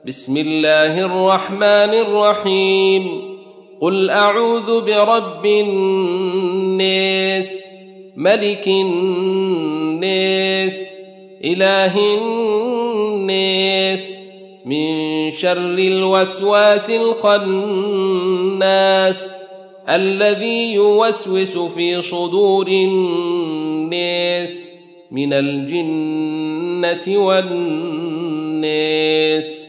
بسم الله الرحمن الرحيم. قل أعوذ برب الناس، ملك الناس، إله الناس، من شر الوسواس الخناس الذي يوسوس في صدور الناس من الجنة والناس.